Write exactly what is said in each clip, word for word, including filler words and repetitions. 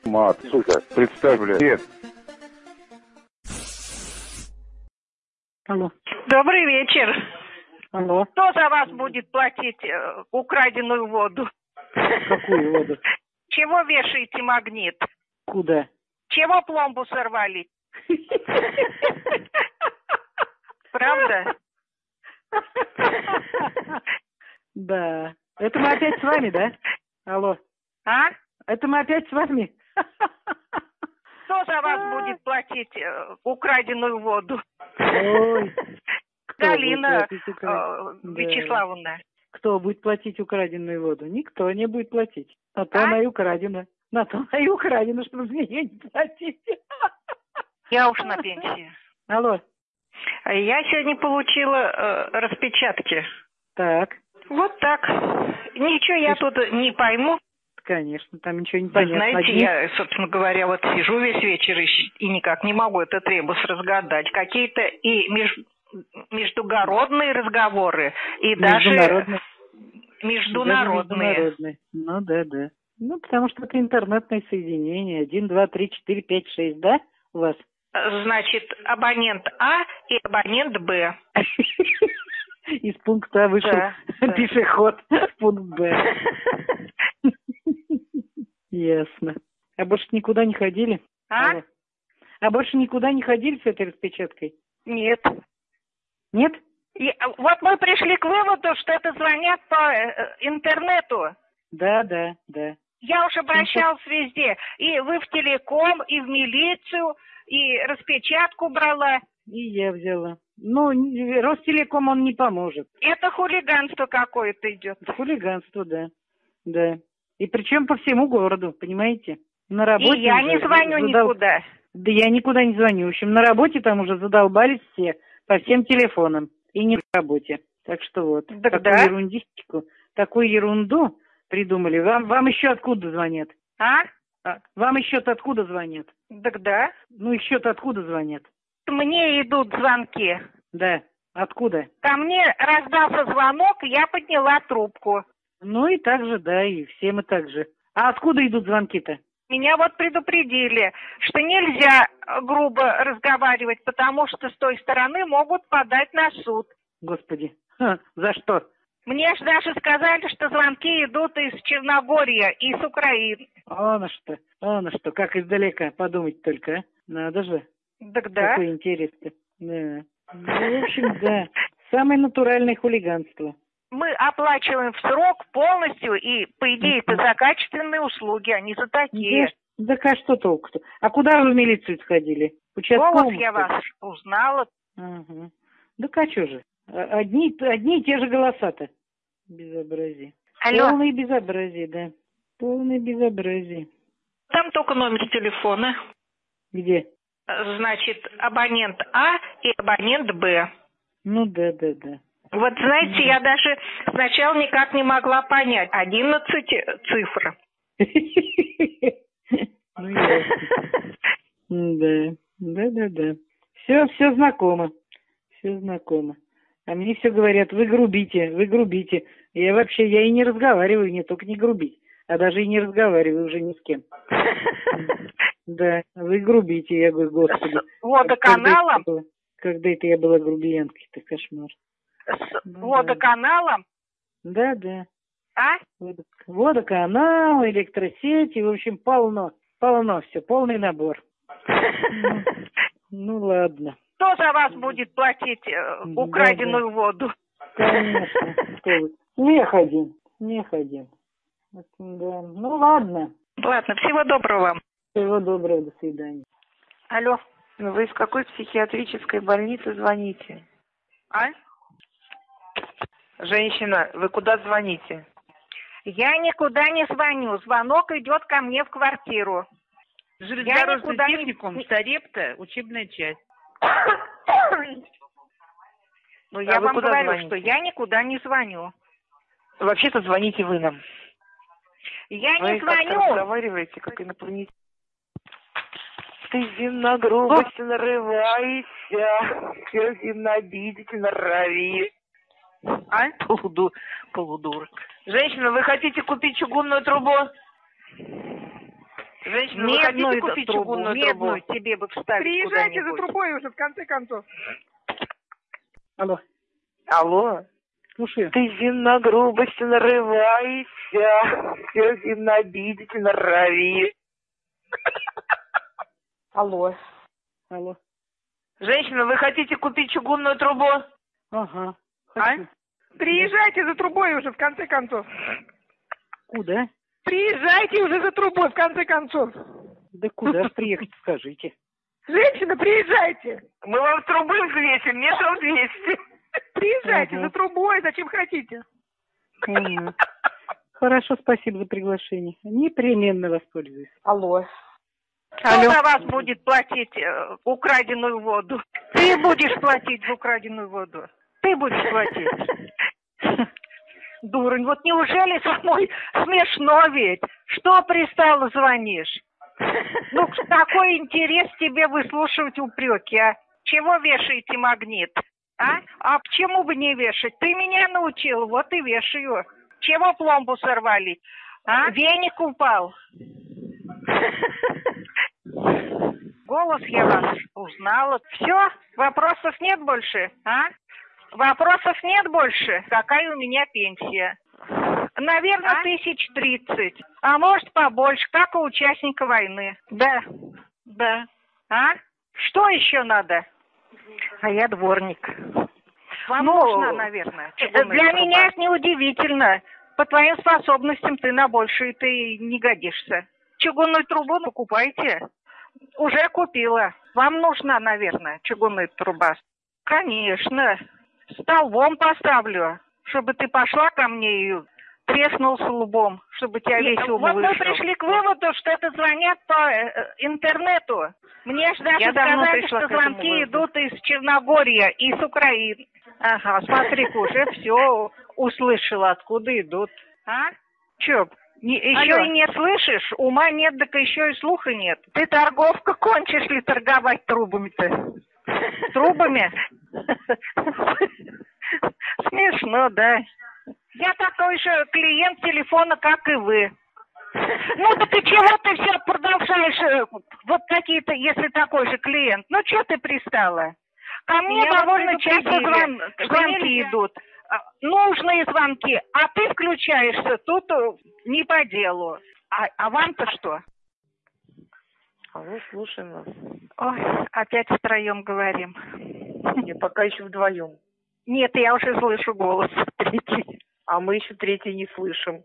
Мат, сука, представь, блядь. Нет. Алло. Добрый вечер. Алло. Кто за вас будет платить э, украденную воду? Какую воду? Чего вешаете магнит? Куда? Чего пломбу сорвали? Правда? Да. Это мы опять с вами, да? Алло. А? Это мы опять с вами? Кто за вас будет платить э, украденную воду? Ой. Кто Галина будет платить э, да. Вячеславовна. Кто будет платить украденную воду? Никто не будет платить. На то А? она и украдена. На то она и украдена, чтобы мне не платить. Я уж на пенсии. Алло. Я сегодня получила э, распечатки. Так. Вот так. Ничего я тут не пойму. Конечно, там ничего не понятно. Знаете, Одни... я, собственно говоря, вот сижу весь вечер и, и никак не могу этот ребус разгадать. Какие-то и меж... междугородные разговоры, и международные. даже международные. международные. Ну да, да. Ну, потому что это интернетное соединение. Один, два, три, четыре, пять, шесть, да, у вас? Значит, абонент А и абонент Б. Из пункта А вышел да, да. пешеход в пункт Б. Ясно. А больше никуда не ходили? А? Алло. А больше никуда не ходили с этой распечаткой? Нет. Нет? И, вот мы пришли к выводу, что это звонят по э, интернету. Да, да, да. Я уж обращалась везде. И вы в телеком, и в милицию, и распечатку брала. И я взяла. Ну, Ростелеком он не поможет. Это хулиганство какое-то идет. Хулиганство, да. Да. И причем по всему городу, понимаете? На работе. И я не звоню задол... никуда. Да я никуда не звоню. В общем, на работе там уже задолбались все по всем телефонам. И не в работе. Так что вот. Так такую да? ерундистику, такую ерунду придумали. Вам, вам еще откуда звонят? А? а? Вам еще-то откуда звонят? Так да. Ну, еще-то откуда звонят? Мне идут звонки. Да. Откуда? Ко мне раздался звонок, я подняла трубку. Ну и так же, да, и все мы так же. А откуда идут звонки-то? Меня вот предупредили, что нельзя грубо разговаривать, потому что с той стороны могут подать на суд. Господи, Ха, за что? Мне ж даже сказали, что звонки идут из Черногории и с Украины. О, на что, о, на что, как издалека, подумать только, а? Надо же. Так да. Какой интерес-то. Да. Ну, в общем, да, самое натуральное хулиганство. Мы оплачиваем в срок полностью, и, по идее, это за качественные услуги, а не за такие. Да, да а что толку-то? А куда вы в милицию сходили? Голос я вас узнала. Ага. Да а что же? Одни, одни и те же голоса-то. Безобразие. Алло. Полное безобразие, да. Полное безобразие. Там только номер телефона. Где? Значит, абонент А и абонент Б. Ну да, да, да. Вот знаете, mm. я даже сначала никак не могла понять. Одиннадцать цифр. Ну ясно. Да, да, да, да. Все, все знакомо. Все знакомо. А мне все говорят, вы грубите, вы грубите. Я вообще, я и не разговариваю, не только не грубить, а даже и не разговариваю уже ни с кем. Да, вы грубите, я говорю, господи. С водоканалом? Когда, когда это я была грубиянкой, это кошмар. С ну, водоканалом? Да, да. А? Водоканал, электросети, в общем, полно, полно все, полный набор. Ну, ну ладно. Кто за вас будет платить э, украденную да, да. воду? Конечно. Смех один, смех один. Да. Ну ладно. Ладно, всего доброго вам. Всего доброго, до свидания. Алло. Вы из какой психиатрической больницы звоните? А? Женщина, вы куда звоните? Я никуда не звоню. Звонок идет ко мне в квартиру. Железнодорожный техникум, не... Сарепта, учебная часть. Ну, я а вам говорю, звоните? Что я никуда не звоню. Вообще-то звоните вы нам. Я вы не звоню. Вы разговариваете, как инопланетянин. Ты на грубость нарываешься, все обидеть норовишь. А? Полуду... Полудурок. Женщина, вы хотите купить чугунную трубу? Женщина, вы хотите купить трубу, чугунную медную трубу? тебе бы вставить. Приезжайте за трубой уже, в конце концов. Алло. Алло. Слушаю. Ты на грубости нарываешься. Все на обидеть норовишь. Алло. Алло. Женщина, вы хотите купить чугунную трубу? Ага. А? Приезжайте за трубой уже, в конце концов. Куда? Приезжайте уже за трубой, в конце концов. Да куда ж приехать, скажите. Женщина, приезжайте. Мы вам трубы взвесим, мешал двести. Приезжайте Ага. за трубой, зачем хотите. Ага. Хорошо, спасибо за приглашение. Непременно воспользуюсь. Алло. Кто Алло. за вас будет платить э, украденную воду? Ты будешь платить за украденную воду. Ты будешь платить. Дурень, вот неужели самой смешно ведь? Что пристало звонишь? Ну, какой интерес тебе выслушивать упреки, а? Чего вешаете магнит? А? А почему бы не вешать? Ты меня научил, вот и вешаю. Чего пломбу сорвали? А? Веник упал. Голос я вас узнала. Все? Вопросов нет больше? А? Вопросов нет больше? Какая у меня пенсия? Наверное, а? тысяч тридцать. А может, побольше, как у участника войны. Да, да. А? Что еще надо? А я дворник. Вам ну, нужно, наверное. Для труба. Меня это неудивительно. По твоим способностям ты на большее ты не годишься. Чугунную трубу покупайте. Уже купила. Вам нужна, наверное, чугунная труба. Конечно. Столбом поставлю, чтобы ты пошла ко мне и треснулся лбом, чтобы тебя весь ум вот вышел. Мы пришли к выводу, что это звонят по э, интернету. Мне ж даже сказали, что звонки идут из Черногории и с Украины. Ага, смотри-ка, уже все услышала, откуда идут. А? Че, не, еще Алло. И не слышишь? Ума нет, так еще и слуха нет. Ты, торговка, кончишь ли торговать трубами-то? Трубами? Смешно, да. Я такой же клиент телефона, как и вы. Ну так и чего ты все продолжаешь, вот какие-то, если такой же клиент? Ну что ты пристала? Ко мне я довольно часто звон, звонки идут. Нужные звонки, а ты включаешься тут не по делу. А, а вам-то что? Алло, слушаем вас. Ой, опять втроем говорим. Нет, пока еще вдвоем. Нет, я уже слышу голос третий. А мы еще третий не слышим.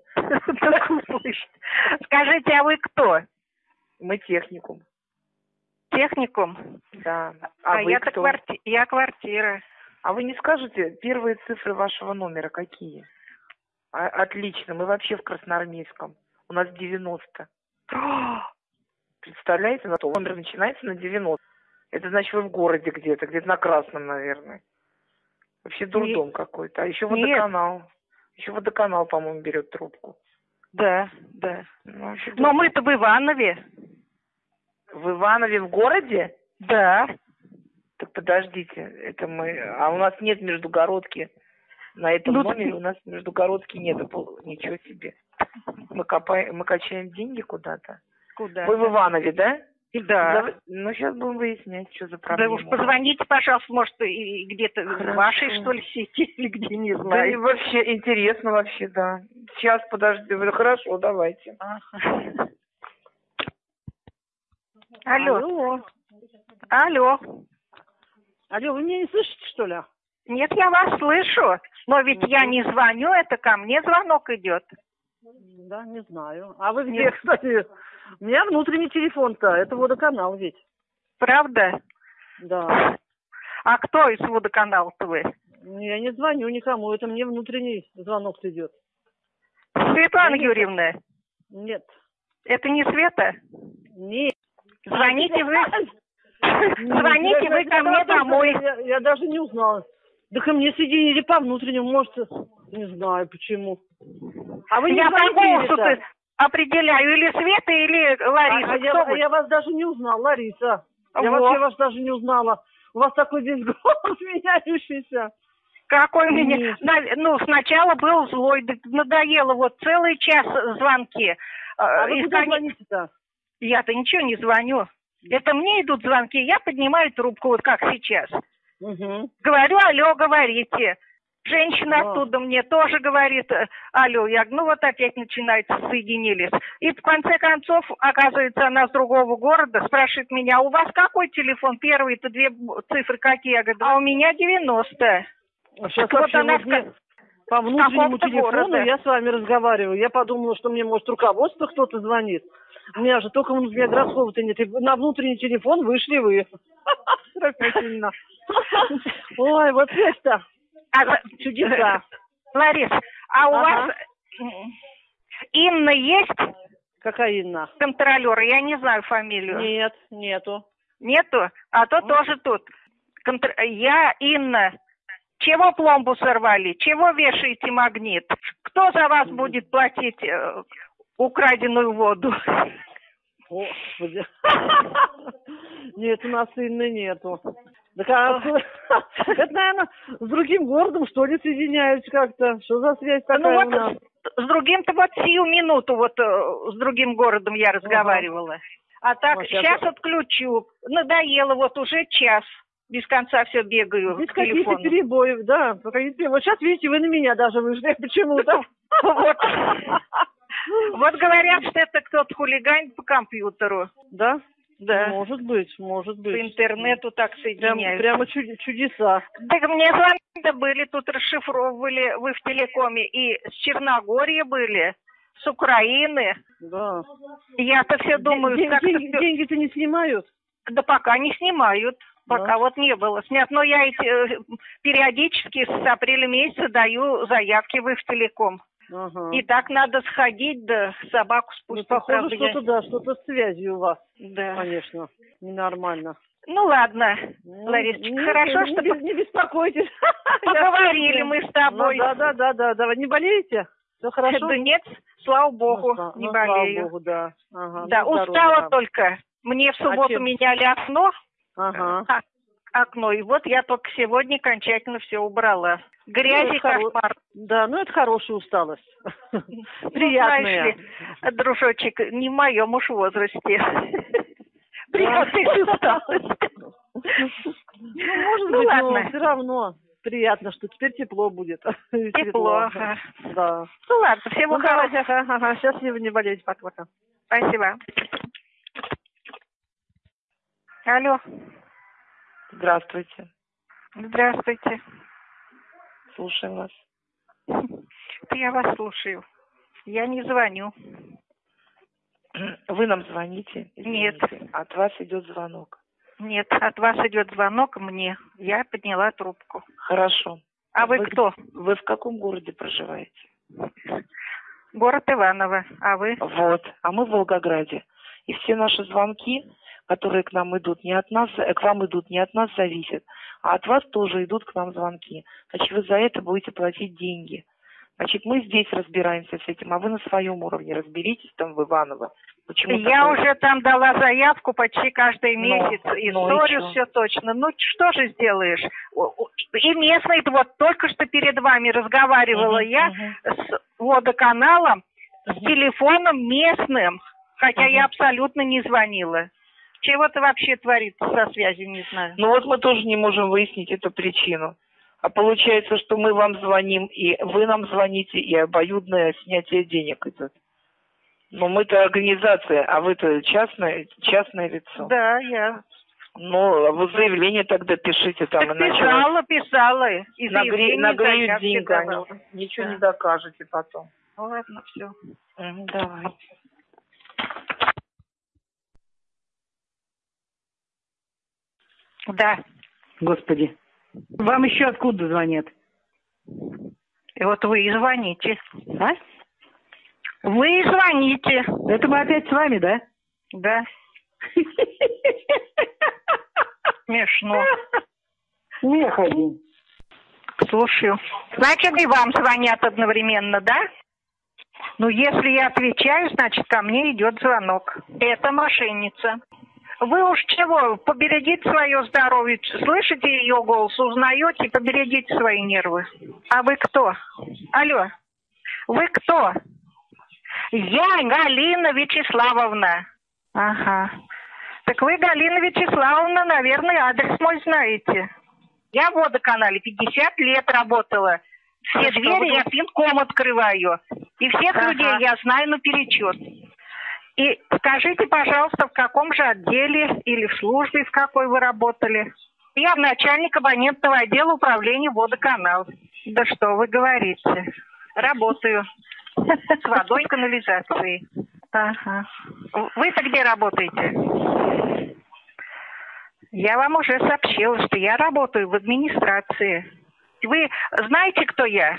Скажите, а вы кто? Мы техникум. Техникум? Да. А, а я-то кварти... я квартира. А вы не скажете первые цифры вашего номера какие? А, отлично, мы вообще в Красноармейском. У нас девяносто. Представляете, номер начинается на девяносто. Это значит, вы в городе где-то, где-то на Красном, наверное. Вообще дурдом Нет. какой-то. А еще водоканал. Нет. Еще водоканал, по-моему, берет трубку. Да, да. Ну, но мы-то в Иванове. В Иванове в городе? Да. Так подождите, это мы... А у нас нет междугородки. На этом ну, номере ты... у нас междугородки нет. Ничего себе. Мы, копаем, мы качаем деньги куда-то. Куда? Вы в Иванове, да? Да. да. Ну, сейчас будем выяснять, что за проблема. Да уж позвоните, пожалуйста, может, и где-то в вашей, что ли, сети, или где, не знаю. Да и вообще, интересно вообще, да. Сейчас, подожди, хорошо, давайте. Ага. Алло. Алло. Алло. Алло, вы меня не слышите, что ли? Нет, я вас слышу, но ведь я не звоню, это ко мне звонок идет. Да, не знаю. А вы где, кстати? У меня внутренний телефон-то, это водоканал ведь. Правда? Да. А кто из водоканала-то вы? Я не звоню никому, это мне внутренний звонок идет. Светлана Нет. Юрьевна? Нет. Это не Света? Нет. Звоните вы... Звоните вы ко мне домой. Я даже не узнала. Да ко мне соединили по внутреннему, может, не знаю почему. А вы не я по голосу определяю, или Света, или Лариса. А, а, я, я вас даже не узнала, Лариса. Я вот. вообще вас даже не узнала. У вас такой здесь голос меняющийся. Какой у меня? Ну, сначала был злой, надоело вот целый час звонки. А вы куда звоните-то? Я-то ничего не звоню. Это мне идут звонки, я поднимаю трубку, вот как сейчас. Угу. Говорю, алло, говорите. Женщина Да. оттуда мне тоже говорит, алло. Я говорю, ну вот опять начинается, соединились. И в конце концов, оказывается, она с другого города, спрашивает меня, у вас какой телефон? Первые-то две цифры какие? Я говорю, а у меня девяносто. Сейчас Вот вообще она вот мне по внутреннему телефону города. я с вами разговариваю. Я подумала, что мне, может, руководство кто-то звонит. У меня же только внутреннего городского-то нет. И на внутренний телефон вышли вы. Ой, вот это чудеса. Ларис, а у Ага. вас Инна есть? Какая Инна? Контролер, я не знаю фамилию. Нет, нету. Нету? А то тоже тут. Контр... Я Инна. Чего пломбу сорвали? Чего вешаете магнит? Кто за вас будет платить э, украденную воду? Господи. Нет, у нас Инны нету. Так, а, это, наверное, с другим городом, что ли, соединяются как-то? Что за связь такая Ну у вот нас? с другим-то вот сию минуту вот э, с другим городом я разговаривала. А так Вот сейчас сейчас- отключу. Надоело, вот уже час. Без конца все бегаю Здесь к какие-то телефону. перебои, да. какие-то- Вот сейчас, видите, вы на меня даже вышли почему-то. Вот. Вот говорят, что это кто-то хулиганит по компьютеру. Да? Да. Может быть, может быть. По интернету так Прям, соединяются. прямо чуд- чудеса. Так мне звонки были, тут расшифровывали, вы в телекоме, и с Черногории были, с Украины. Да. Я-то все думаю, Ден- как-то ден- всё- Деньги-то не снимают? Да пока не снимают, пока Да. вот не было снят. Но я эти, э, периодически с апреля месяца даю заявки в их телеком. Ага. И так надо сходить, да собаку Ну, спустить. похоже, правда, я- что-то, да, что-то с связью у вас. Да. Конечно, ненормально. Ну ладно, Ну, Ларисочка, нет, хорошо, не, что не, не беспокойтесь. поговорили Я- мы с тобой. Ну, да, да, да, да, да. Не болеете? Все хорошо? Да нет, слава богу, Ну, сла- не ну, болею. Слава богу, да. Ага, Да, ну, здоровья устала вам. только. Мне в субботу чем? меняли окно, Ага. а, окно, и вот я только сегодня окончательно все убрала. Ну, Грязь и это хоро- кошмар. Да, ну это хорошая усталость. Ну, Приятная. знаешь ли, дружочек, не в моем уж возрасте. Приятная усталость. Ну, может Ну, быть, ладно. но все равно приятно, что теперь тепло будет. Тепло. Светло. ага. Да. Ну ладно, всего Ну, давайте, хорошего. ага, ага, счастливо, не болеть, пока-пока. Спасибо. Алло, Здравствуйте. здравствуйте. Слушаем вас. Да я вас слушаю. Я не звоню. Вы нам звоните? Нет. Извините. От вас идет звонок. Нет, от вас идет звонок мне. Я подняла трубку. Хорошо. А вы, Вы- кто? Вы в каком городе проживаете? Город Иваново. А вы? Вот. А мы в Волгограде. И все наши звонки, которые к нам идут, не от нас, э, к вам идут, не от нас зависят, а от вас тоже идут к нам звонки. Значит, вы за это будете платить деньги. Значит, мы здесь разбираемся с этим, а вы на своем уровне разберитесь там в Иваново. Почему Я такое? уже там дала заявку почти каждый Но, месяц. ну и Историю чё? все точно. Ну что же сделаешь? О- о- И местный вот только что перед вами разговаривала Мгм, я мгм. с водоканалом, с телефоном местным, хотя Мгм. я абсолютно не звонила. Чего-то вообще творится со связью, не знаю. Ну вот мы тоже не можем выяснить эту причину. А получается, что мы вам звоним, и вы нам звоните, и обоюдное снятие денег идет. Но мы-то организация, а вы-то частное, частное лицо. Да, я Ну, вы заявление тогда пишите там, так иначе вас писала, писала. И нагре- заявление, нагреют заявки деньгами. давала. Ничего Да. не докажете потом. Ну, ладно, все. Мгм, давайте. Да. Господи. Вам еще откуда звонят? И вот вы и звоните. А? Вы и звоните. Это мы опять с вами, да? Да. Смешно. Смех один. Слушаю. Значит, и вам звонят одновременно, да? Ну, если я отвечаю, значит, ко мне идет звонок. Это мошенница. Вы уж чего, поберегите свое здоровье. Слышите ее голос, узнаете, поберегите свои нервы. А вы кто? Алло. Вы кто? Я Галина Вячеславовна. Ага. Так вы, Галина Вячеславовна, наверное, адрес мой знаете. Я в водоканале пятьдесят лет работала. Все а двери я пинком открываю. И всех ага. людей я знаю наперечет. И скажите, пожалуйста, в каком же отделе или в службе, в какой вы работали? Я начальник абонентного отдела управления водоканал. Да что вы говорите? Работаю с водой и канализацией. Ага. Вы-то где работаете? Я вам уже сообщила, что я работаю в администрации. Вы знаете, кто я?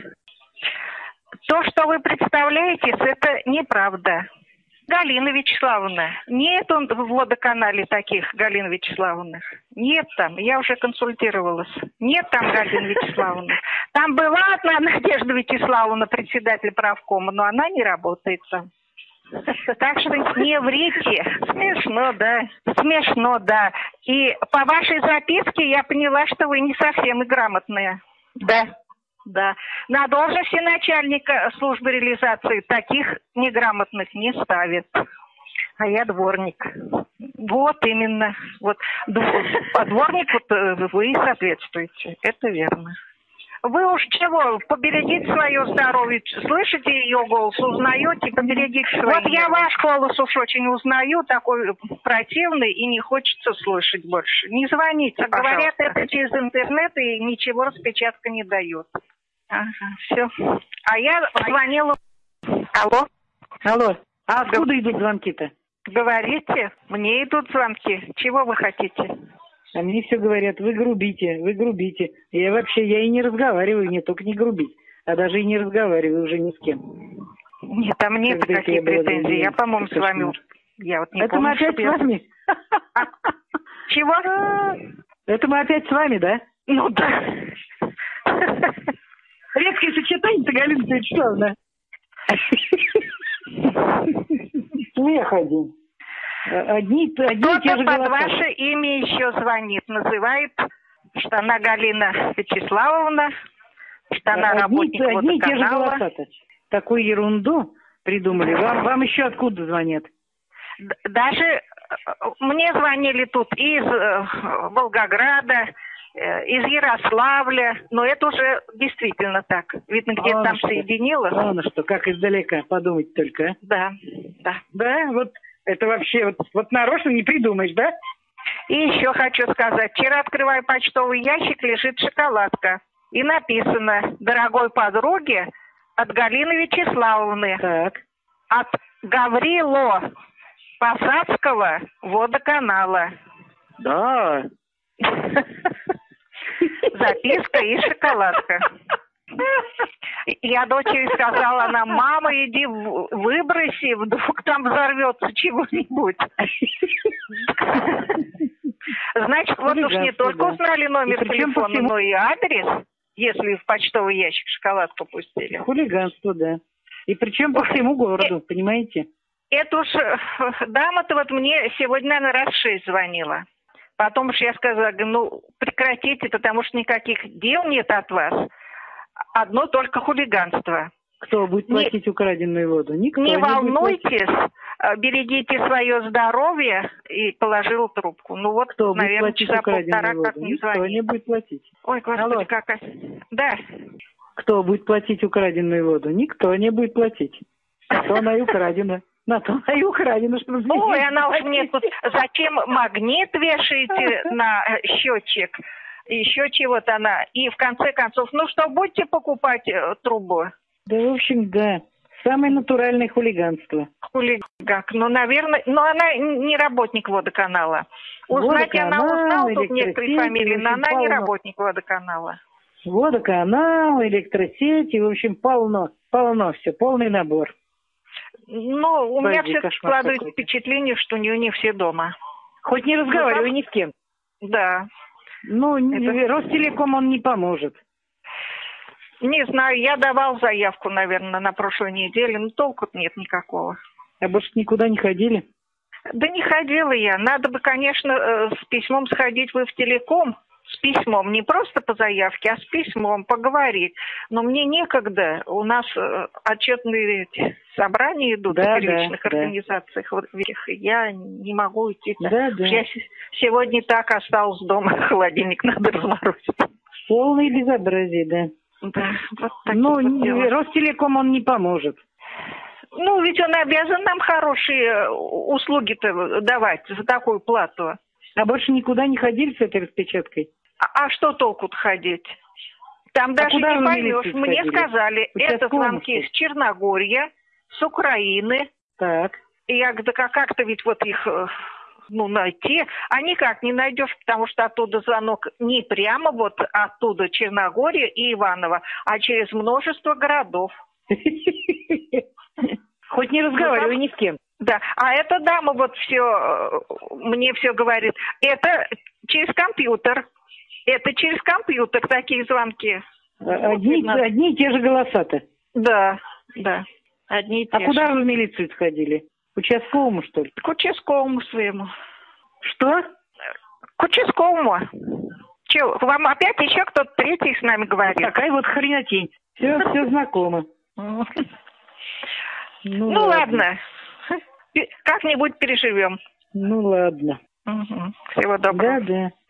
То, что вы представляетесь, это неправда. Галина Вячеславовна. Нет он в водоканале таких, Галина Вячеславовна. Нет там, я уже консультировалась. Нет там Галины Вячеславовны. Там была одна Надежда Вячеславовна, председатель правкома, но она не работает там. Так что не врите. Смешно, да. Смешно, да. И по вашей записке я поняла, что вы не совсем и грамотная. Да. Да. На должности начальника службы реализации таких неграмотных не ставят. А я дворник. Вот именно. Вот. А дворник вот вы соответствуете. Это верно. Вы уж чего, поберегите свое здоровье, слышите ее голос, узнаете, поберегите свое. Вот я ваш голос уж очень узнаю, такой противный, и не хочется слышать больше. Не звоните, пожалуйста. Говорят, это через интернет, и ничего распечатка не дает. Ага, все. А я звонила... Алло? Алло, а откуда идут звонки-то? Говорите, мне идут звонки. Чего вы хотите? А мне все говорят, вы грубите, вы грубите. Я вообще, я и не разговариваю, не только не грубить, а даже и не разговариваю уже ни с кем. Нет, а мне-то какие претензии? Я, по-моему, с вами... Я вот не Это помню, мы опять с я... вами? А, чего? Это мы опять с вами, да? Ну да. Редкое сочетание-то, Галина Вячеславовна. Смех один. Одни, одни Кто-то те же под голоса. ваше имя еще звонит, называет, что она Галина Вячеславовна, что она одни, работник одни водоканала. те же голоса-то. Такую ерунду придумали. Вам, вам еще откуда звонят? Даже мне звонили тут из э, Волгограда, э, из Ярославля, но это уже действительно так. Видно, где-то Вон там что. соединилось. Ладно, что, как издалека, подумать только, а? Да, да. Да, вот это вообще, вот, вот нарочно не придумаешь, да? И еще хочу сказать, вчера, открывая почтовый ящик, лежит шоколадка. И написано: дорогой подруге от Галины Вячеславовны. Так. От Гаврило Посадского водоканала. Да. Записка и шоколадка. Я дочери сказала, она: мама, иди выброси, вдруг там взорвется чего-нибудь. Значит, вот уж не только узнали номер телефона, но и адрес, если в почтовый ящик шоколадку пустили. Хулиганство, да. И причем по всему городу, понимаете? Это уж дама-то вот мне сегодня, наверное, раз шесть звонила. Потом уж я сказала, ну, прекратите, потому что никаких дел нет от вас. Одно только хулиганство. Кто будет платить не, украденную воду? Никто не, не волнуйтесь, берегите свое здоровье, и положил трубку. Ну вот, кто наверное, часа полтора как не звонит. Никто не будет платить. Ой, господи, Алло. какая... Да. Кто будет платить украденную воду? Никто не будет платить. А то она и украдена. На то она и украдена, чтобы... Ой, она уж мне тут... Зачем магнит вешаете на счетчик? Еще чего-то она. И в конце концов, ну что, будете покупать э, трубу? Да, в общем, да. Самое натуральное хулиганство. Хулиган. Ну, наверное, но она не работник водоканала. Узнать Водоканал, она узнала тут некоторые фамилии, но она полно. не работник водоканала. Водоканал, электросети, в общем, полно. Полно все, полный набор. Ну, у меня Пойди, все складывается впечатление, что у нее не все дома. Хоть не разговаривай ну, ни с кем. Да. Ну, Это... Ростелеком он не поможет. Не знаю, я давал заявку, наверное, на прошлой неделе, но толку нет никакого. А больше никуда не ходили? Да не ходила я. Надо бы, конечно, с письмом сходить вы в телеком, с письмом, не просто по заявке, а с письмом поговорить. Но мне некогда, у нас э, отчетные эти собрания идут Да, в первичных да, организациях, вот, и я не могу идти. Да, да. Я с- сегодня так осталась дома, холодильник надо разморозить. Полное безобразие, да. Да, вот такие Ну, вот не- дела. Ростелеком он не поможет. Ну, ведь он обязан нам хорошие услуги-то давать за такую плату. А больше никуда не ходили с этой распечаткой? А, а что толку-то ходить? Там А даже куда не вы в поймешь. милицию Мне сходили? сказали, это Участковому, звонки что ли? с Черногории, с Украины. Так. И я говорю, да как-то ведь вот их э, ну, найти. А никак не найдешь, потому что оттуда звонок не прямо вот оттуда Черногория и Иваново, а через множество городов. Хоть не разговаривай ни с кем. Да, а эта дама вот все, мне все говорит, это через компьютер, это через компьютер такие звонки. Одни, одни и те же голоса-то. Да, да, одни и те А же. куда вы в милицию сходили? К участковому, что ли? К участковому своему. Что? К участковому. Че, вам опять еще кто-то третий с нами говорит? Такая вот хренотень. Все, все знакомо. Ну, Ну, ну ладно. Как-нибудь переживем. Ну ладно. Угу. Всего доброго. Да, да.